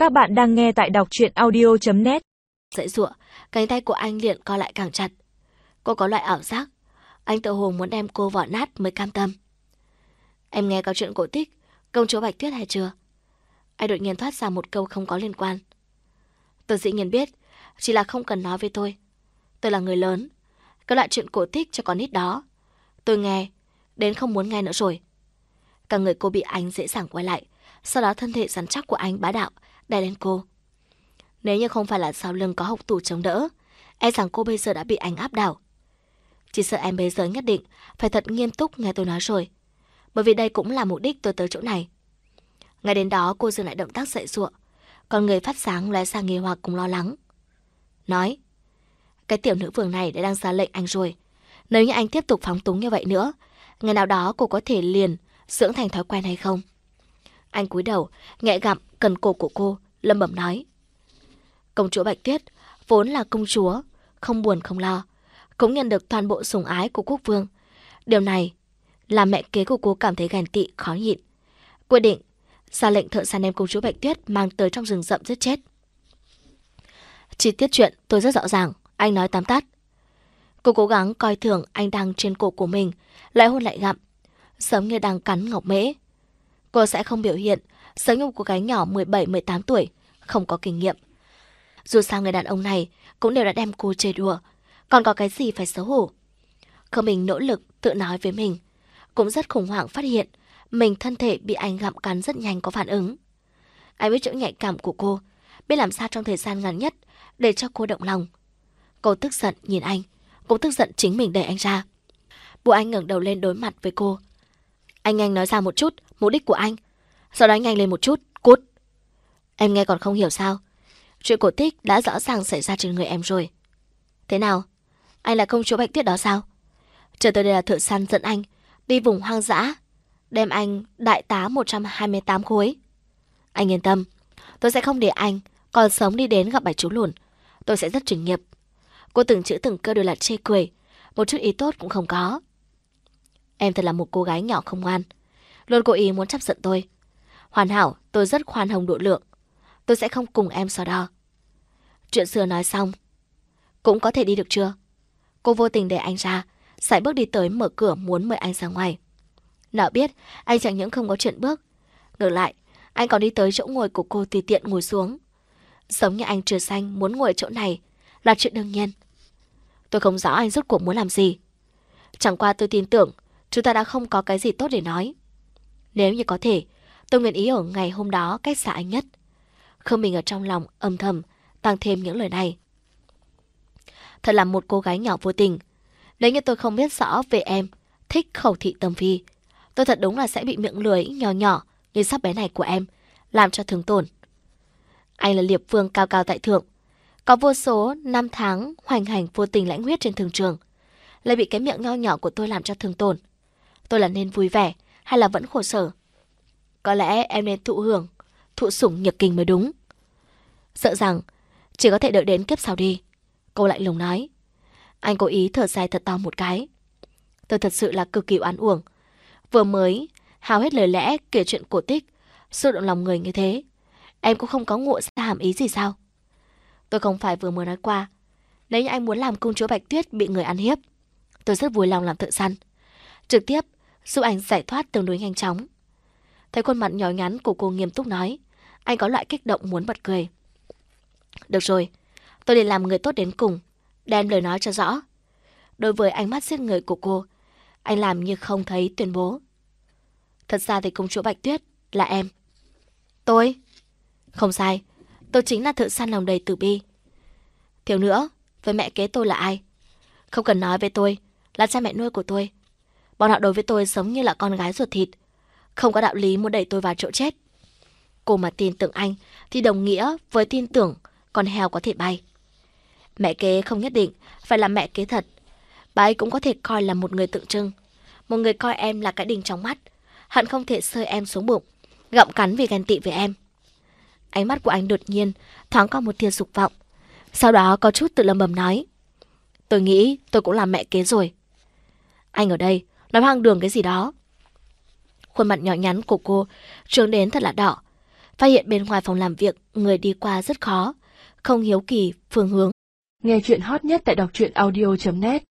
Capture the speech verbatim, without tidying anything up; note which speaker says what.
Speaker 1: Các bạn đang nghe tại đọc truyện audio chấm net.
Speaker 2: Dãy giụa, cánh tay của anh liền co lại càng chặt. Cô có loại ảo giác, anh tự hồ muốn đem cô vỏ nát mới cam tâm. Em nghe câu chuyện cổ tích Công chúa Bạch Tuyết hay chưa? Anh đột nhiên thoát ra một câu không có liên quan. Tôi dĩ nhiên biết, chỉ là không cần nói với tôi. Tôi là người lớn, cái loại chuyện cổ tích cho con nít đó tôi nghe, đến không muốn nghe nữa rồi. Cả người cô bị anh dễ dàng quay lại, sau đó thân thể rắn chắc của anh bá đạo đè lên cô. Nếu như không phải là sau lưng có hộc tủ chống đỡ, e rằng cô bây giờ đã bị anh áp đảo. Chỉ sợ em bây giờ nhất định phải thật nghiêm túc nghe tôi nói rồi, bởi vì đây cũng là mục đích tôi tới chỗ này. Ngay đến đó cô dừng lại động tác dậy giụa, còn người phát sáng lóe sang nghi hoặc cùng lo lắng. Nói, cái tiểu nữ vương này đã đang ra lệnh anh rồi. Nếu như anh tiếp tục phóng túng như vậy nữa, ngày nào đó cô có thể liền dưỡng thành thói quen hay không? Anh cúi đầu, nhẹ gặm cần cổ của cô, lẩm bẩm nói. Công chúa Bạch Tuyết vốn là công chúa, không buồn không lo, cũng nhận được toàn bộ sủng ái của quốc vương. Điều này làm mẹ kế của cô cảm thấy ghen tị khó nhịn, quyết định ra lệnh thợ săn đem công chúa Bạch Tuyết mang tới trong rừng rậm giết chết. Chi tiết chuyện tôi rất rõ ràng, anh nói tóm tắt. Cô cố gắng coi thường anh đang trên cổ của mình, lại hôn lại gặm, giống như đang cắn ngọc mễ. Cô sẽ không biểu hiện giống như một cô gái nhỏ mười bảy mười tám tuổi, không có kinh nghiệm. Dù sao người đàn ông này cũng đều đã đem cô chơi đùa, còn có cái gì phải xấu hổ. Khương Bình nỗ lực tự nói với mình, cũng rất khủng hoảng phát hiện mình thân thể bị anh gặm cắn rất nhanh có phản ứng. Anh biết chỗ nhạy cảm của cô, biết làm sao trong thời gian ngắn nhất để cho cô động lòng. Cô tức giận nhìn anh, cũng tức giận chính mình đẩy anh ra. Bộ anh ngẩng đầu lên đối mặt với cô. Anh nhanh nói ra một chút mục đích của anh, sau đó nhanh lên một chút, cút. Em nghe còn không hiểu sao? Chuyện cổ tích đã rõ ràng xảy ra trên người em rồi. Thế nào? Anh là công chúa Bạch Tuyết đó sao? Chờ tới đây là thợ săn dẫn anh đi vùng hoang dã, đem anh đại tá một trăm hai mươi tám khối. Anh yên tâm, tôi sẽ không để anh còn sống đi đến gặp bảy chú lùn. Tôi sẽ rất chuyên nghiệp. Cô từng chữ từng câu đều là chê cười, một chút ý tốt cũng không có. Em thật là một cô gái nhỏ không ngoan, luôn cố ý muốn chấp giận tôi. Hoàn hảo, tôi rất khoan hồng độ lượng. Tôi sẽ không cùng em so đo. Chuyện xưa nói xong, cũng có thể đi được chưa? Cô vô tình để anh ra, sải bước đi tới mở cửa muốn mời anh ra ngoài. Nào biết, anh chẳng những không có chuyện bước, ngược lại, anh còn đi tới chỗ ngồi của cô tùy tiện ngồi xuống. Giống như anh trời xanh muốn ngồi chỗ này là chuyện đương nhiên. Tôi không rõ anh rốt cuộc muốn làm gì. Chẳng qua tôi tin tưởng chúng ta đã không có cái gì tốt để nói. Nếu như có thể, tôi nguyện ý ở ngày hôm đó cách xa anh nhất. Khương Bình ở trong lòng âm thầm tăng thêm những lời này. Thật là một cô gái nhỏ vô tình. Nếu như tôi không biết rõ về em thích khẩu thị tâm phi, tôi thật đúng là sẽ bị miệng lưỡi nhỏ nhỏ như sắp bé này của em làm cho thương tổn. Anh là liệp vương cao cao tại thượng, có vô số năm tháng hoành hành vô tình lãnh huyết trên thường trường, lại bị cái miệng nho nhỏ của tôi làm cho thương tổn. Tôi là nên vui vẻ hay là vẫn khổ sở? Có lẽ em nên thụ hưởng, thụ sủng nhược kinh mới đúng. Sợ rằng chỉ có thể đợi đến kiếp sau đi. Cô lạnh lùng nói. Anh cố ý thở dài thật to một cái. Tôi thật sự là cực kỳ oan uổng. Vừa mới hao hết lời lẽ kể chuyện cổ tích, xúc động lòng người như thế, em cũng không có ngộ ra hàm ý gì sao? Tôi không phải vừa mới nói qua, nếu như anh muốn làm công chúa Bạch Tuyết bị người ăn hiếp, tôi rất vui lòng làm thợ săn, trực tiếp giúp anh giải thoát tương đối nhanh chóng. Thấy khuôn mặt nhỏ nhắn của cô nghiêm túc nói, anh có loại kích động muốn bật cười. Được rồi, tôi để làm người tốt đến cùng, đem lời nói cho rõ. Đối với ánh mắt giết người của cô, anh làm như không thấy tuyên bố. Thật ra thì công chúa Bạch Tuyết là em. Tôi? Không sai, tôi chính là thợ săn lòng đầy từ bi. Thiếu nữa, với mẹ kế tôi là ai? Không cần nói với tôi, là cha mẹ nuôi của tôi. Bọn họ đối với tôi giống như là con gái ruột thịt, không có đạo lý muốn đẩy tôi vào chỗ chết. Cô mà tin tưởng anh thì đồng nghĩa với tin tưởng con heo có thể bay. Mẹ kế không nhất định phải là mẹ kế thật. Bà ấy cũng có thể coi là một người tượng trưng, một người coi em là cái đinh trong mắt, hận không thể sơi em xuống bụng, gặm cắn vì ghen tị với em. Ánh mắt của anh đột nhiên thoáng qua một tia dục vọng, sau đó có chút tự lẩm bẩm nói. Tôi nghĩ tôi cũng là mẹ kế rồi. Anh ở đây nói hoang đường cái gì đó. Khuôn mặt nhỏ nhắn của cô trướng đến thật là đỏ. phát hiện bên ngoài phòng làm việc người đi qua rất khó, không hiếu kỳ phương hướng.
Speaker 1: Nghe chuyện hot nhất tại đọc truyện audio chấm net.